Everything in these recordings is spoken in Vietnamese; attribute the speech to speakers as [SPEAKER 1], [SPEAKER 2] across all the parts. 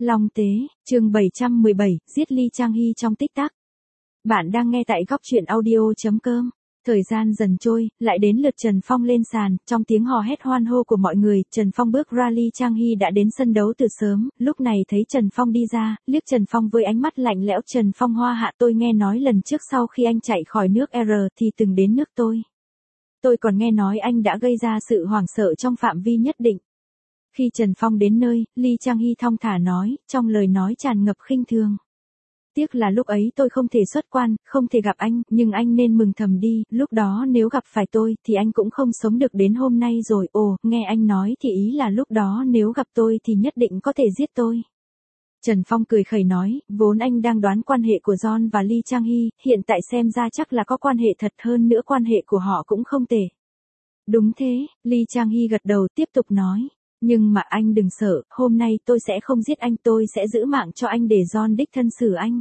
[SPEAKER 1] Long Tế, chương 717, giết Lee Chang-hee trong tích tắc. Bạn đang nghe tại góc truyện audio.com. Thời gian dần trôi, lại đến lượt Trần Phong lên sàn, trong tiếng hò hét hoan hô của mọi người, Trần Phong bước ra. Lee Chang-hee đã đến sân đấu từ sớm, lúc này thấy Trần Phong đi ra, liếc Trần Phong với ánh mắt lạnh lẽo. Trần Phong hoa hạ, tôi nghe nói lần trước sau khi anh chạy khỏi nước R thì từng đến nước tôi. Tôi còn nghe nói anh đã gây ra sự hoảng sợ trong phạm vi nhất định. Khi Trần Phong đến nơi, Lee Chang-hee thong thả nói, trong lời nói tràn ngập khinh thường. Tiếc là lúc ấy tôi không thể xuất quan, không thể gặp anh, nhưng anh nên mừng thầm đi, lúc đó nếu gặp phải tôi thì anh cũng không sống được đến hôm nay rồi. Ồ, nghe anh nói thì ý là lúc đó nếu gặp tôi thì nhất định có thể giết tôi. Trần Phong cười khẩy nói, vốn anh đang đoán quan hệ của John và Lee Chang-hee, hiện tại xem ra chắc là có quan hệ thật, hơn nữa quan hệ của họ cũng không tệ. Đúng thế, Lee Chang-hee gật đầu tiếp tục nói. Nhưng mà anh đừng sợ, hôm nay tôi sẽ không giết anh, tôi sẽ giữ mạng cho anh để John đích thân xử anh.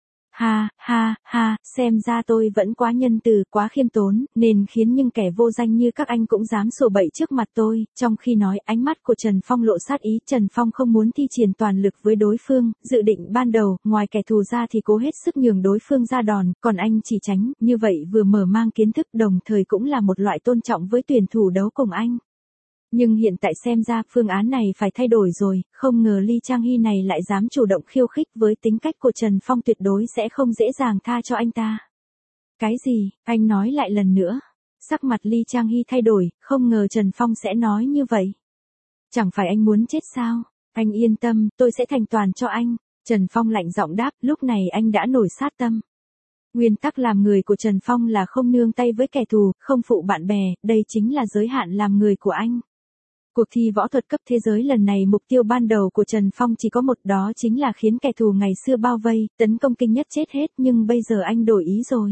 [SPEAKER 1] Ha, ha, ha, xem ra tôi vẫn quá nhân từ, quá khiêm tốn, nên khiến những kẻ vô danh như các anh cũng dám sổ bậy trước mặt tôi. Trong khi nói, ánh mắt của Trần Phong lộ sát ý. Trần Phong không muốn thi triển toàn lực với đối phương, dự định ban đầu, ngoài kẻ thù ra thì cố hết sức nhường đối phương ra đòn, còn anh chỉ tránh, như vậy vừa mở mang kiến thức đồng thời cũng là một loại tôn trọng với tuyển thủ đấu cùng anh. Nhưng hiện tại xem ra phương án này phải thay đổi rồi, không ngờ Lee Chang-hee này lại dám chủ động khiêu khích. Với tính cách của Trần Phong tuyệt đối sẽ không dễ dàng tha cho anh ta. Cái gì, anh nói lại lần nữa. Sắc mặt Lee Chang-hee thay đổi, không ngờ Trần Phong sẽ nói như vậy. Chẳng phải anh muốn chết sao? Anh yên tâm, tôi sẽ thành toàn cho anh. Trần Phong lạnh giọng đáp, lúc này anh đã nổi sát tâm. Nguyên tắc làm người của Trần Phong là không nương tay với kẻ thù, không phụ bạn bè, đây chính là giới hạn làm người của anh. Cuộc thi võ thuật cấp thế giới lần này mục tiêu ban đầu của Trần Phong chỉ có một, đó chính là khiến kẻ thù ngày xưa bao vây, tấn công kinh nhất chết hết, nhưng bây giờ anh đổi ý rồi.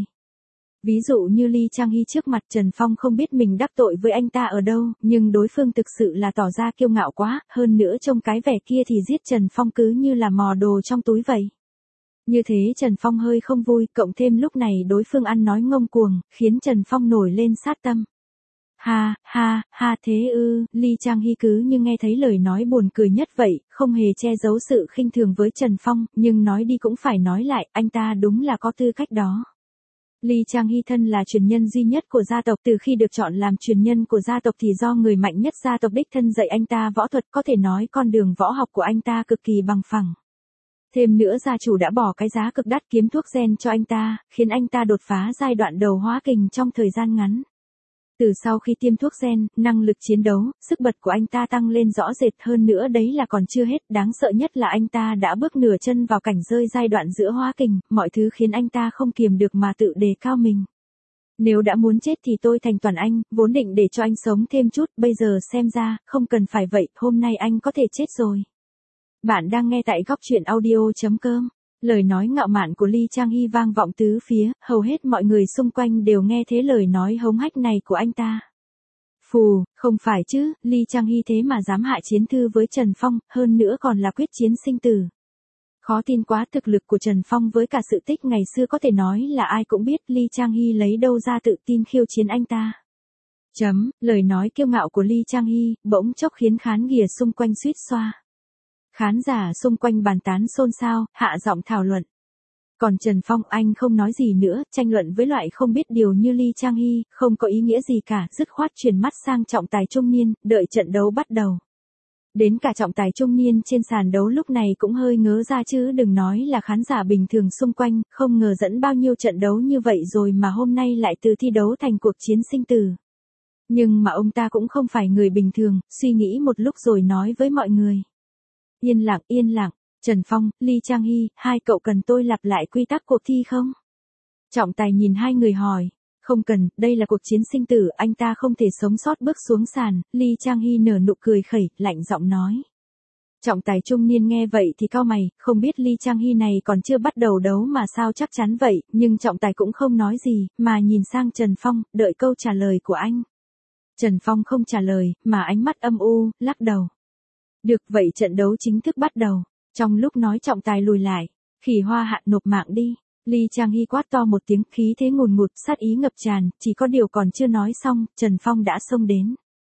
[SPEAKER 1] Ví dụ như Lee Chang-hee trước mặt Trần Phong không biết mình đắc tội với anh ta ở đâu, nhưng đối phương thực sự là tỏ ra kiêu ngạo quá, hơn nữa trông cái vẻ kia thì giết Trần Phong cứ như là mò đồ trong túi vậy. Như thế Trần Phong hơi không vui, cộng thêm lúc này đối phương ăn nói ngông cuồng, khiến Trần Phong nổi lên sát tâm. Ha, ha, ha thế ư, Lee Chang-hee cứ như nghe thấy lời nói buồn cười nhất vậy, không hề che giấu sự khinh thường với Trần Phong, nhưng nói đi cũng phải nói lại, anh ta đúng là có tư cách đó. Lee Chang-hee thân là truyền nhân duy nhất của gia tộc, từ khi được chọn làm truyền nhân của gia tộc thì do người mạnh nhất gia tộc đích thân dạy anh ta võ thuật, có thể nói con đường võ học của anh ta cực kỳ bằng phẳng. Thêm nữa gia chủ đã bỏ cái giá cực đắt kiếm thuốc gen cho anh ta, khiến anh ta đột phá giai đoạn đầu hóa kình trong thời gian ngắn. Từ sau khi tiêm thuốc gen, năng lực chiến đấu, sức bật của anh ta tăng lên rõ rệt, hơn nữa đấy là còn chưa hết, đáng sợ nhất là anh ta đã bước nửa chân vào cảnh rơi giai đoạn giữa hóa kình, mọi thứ khiến anh ta không kiềm được mà tự đề cao mình. Nếu đã muốn chết thì tôi thành toàn anh, vốn định để cho anh sống thêm chút, bây giờ xem ra, không cần phải vậy, hôm nay anh có thể chết rồi. Bạn đang nghe tại góc truyện audio.com. Lời nói ngạo mạn của Lee Chang-hee vang vọng tứ phía, hầu hết mọi người xung quanh đều nghe thấy lời nói hống hách này của anh ta. Phù, không phải chứ, Lee Chang-hee thế mà dám hạ chiến thư với Trần Phong, hơn nữa còn là quyết chiến sinh tử. Khó tin quá, thực lực của Trần Phong với cả sự tích ngày xưa có thể nói là ai cũng biết, Lee Chang-hee lấy đâu ra tự tin khiêu chiến anh ta. Lời nói kiêu ngạo của Lee Chang-hee bỗng chốc khiến khán ghìa xung quanh suýt xoa. Khán giả xung quanh bàn tán xôn xao, hạ giọng thảo luận. Còn Trần Phong, anh không nói gì nữa, tranh luận với loại không biết điều như Lee Chang-hee, không có ý nghĩa gì cả, dứt khoát chuyển mắt sang trọng tài trung niên, đợi trận đấu bắt đầu. Đến cả trọng tài trung niên trên sàn đấu lúc này cũng hơi ngớ ra chứ đừng nói là khán giả bình thường xung quanh, không ngờ dẫn bao nhiêu trận đấu như vậy rồi mà hôm nay lại từ thi đấu thành cuộc chiến sinh tử. Nhưng mà ông ta cũng không phải người bình thường, suy nghĩ một lúc rồi nói với mọi người. Yên lặng, Trần Phong, Lee Chang-hee, hai cậu cần tôi lặp lại quy tắc cuộc thi không? Trọng tài nhìn hai người hỏi, không cần, đây là cuộc chiến sinh tử, anh ta không thể sống sót. Bước xuống sàn, Lee Chang-hee nở nụ cười khẩy, lạnh giọng nói. Trọng tài trung niên nghe vậy thì cau mày, không biết Lee Chang-hee này còn chưa bắt đầu đấu mà sao chắc chắn vậy, nhưng trọng tài cũng không nói gì, mà nhìn sang Trần Phong, đợi câu trả lời của anh. Trần Phong không trả lời, mà ánh mắt âm u, lắc đầu. Được vậy trận đấu chính thức bắt đầu. Trong lúc nói trọng tài lùi lại. Khỉ hoa hạ nộp mạng đi. Lee Chang-hee quát to một tiếng, khí thế ngùn ngụt, sát ý ngập tràn, chỉ có điều còn chưa nói xong, Trần Phong đã xông đến.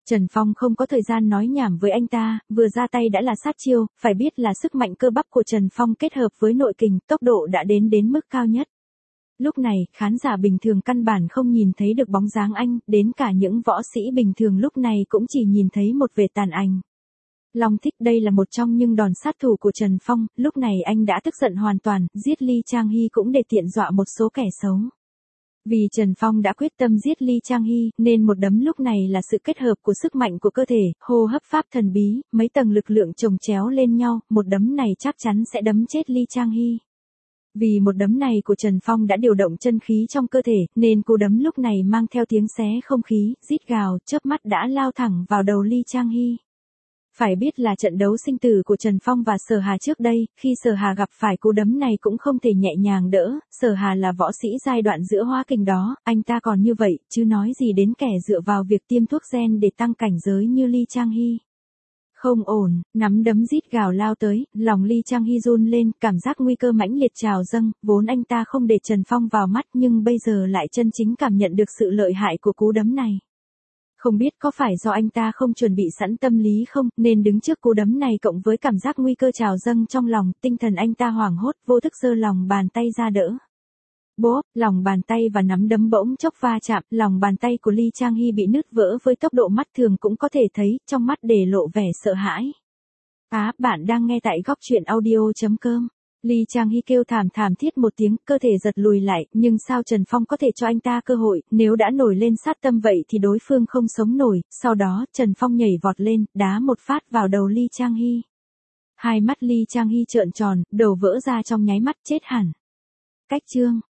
[SPEAKER 1] Trần Phong không có thời gian nói nhảm với anh ta, vừa ra tay đã là sát chiêu, phải biết là sức mạnh cơ bắp của Trần Phong kết hợp với nội kình, tốc độ đã đến mức cao nhất. Lúc này, khán giả bình thường căn bản không nhìn thấy được bóng dáng anh, đến cả những võ sĩ bình thường lúc này cũng chỉ nhìn thấy một vệt tàn ảnh. Long Thích đây là một trong những đòn sát thủ của Trần Phong, lúc này anh đã tức giận hoàn toàn, giết Ly Trang Hy cũng để tiện dọa một số kẻ xấu. Vì Trần Phong đã quyết tâm giết Ly Trang Hy, nên một đấm lúc này là sự kết hợp của sức mạnh của cơ thể, hô hấp pháp thần bí, mấy tầng lực lượng chồng chéo lên nhau, một đấm này chắc chắn sẽ đấm chết Ly Trang Hy. Vì một đấm này của Trần Phong đã điều động chân khí trong cơ thể, nên cú đấm lúc này mang theo tiếng xé không khí, rít gào, chớp mắt đã lao thẳng vào đầu Ly Trang Hy. Phải biết là trận đấu sinh tử của Trần Phong và Sở Hà trước đây, khi Sở Hà gặp phải cú đấm này cũng không thể nhẹ nhàng đỡ, Sở Hà là võ sĩ giai đoạn giữa hóa kình đó, anh ta còn như vậy, chứ nói gì đến kẻ dựa vào việc tiêm thuốc gen để tăng cảnh giới như Ly Trang Hy. Không ổn, nắm đấm rít gào lao tới, lòng Ly Trang Hy run lên, cảm giác nguy cơ mãnh liệt trào dâng, vốn anh ta không để Trần Phong vào mắt nhưng bây giờ lại chân chính cảm nhận được sự lợi hại của cú đấm này. Không biết có phải do anh ta không chuẩn bị sẵn tâm lý không, nên đứng trước cú đấm này cộng với cảm giác nguy cơ trào dâng trong lòng, tinh thần anh ta hoảng hốt, vô thức giơ lòng bàn tay ra đỡ. Bốp, lòng bàn tay và nắm đấm bỗng chốc va chạm, lòng bàn tay của Ly Trang Hy bị nứt vỡ với tốc độ mắt thường cũng có thể thấy, trong mắt để lộ vẻ sợ hãi. Bạn đang nghe tại góc truyện audio.com. Ly Trang Hy kêu thảm thiết một tiếng, cơ thể giật lùi lại, nhưng sao Trần Phong có thể cho anh ta cơ hội, nếu đã nổi lên sát tâm vậy thì đối phương không sống nổi, sau đó, Trần Phong nhảy vọt lên, đá một phát vào đầu Ly Trang Hy. Hai mắt Ly Trang Hy trợn tròn, đầu vỡ ra trong nháy mắt chết hẳn. Cách chương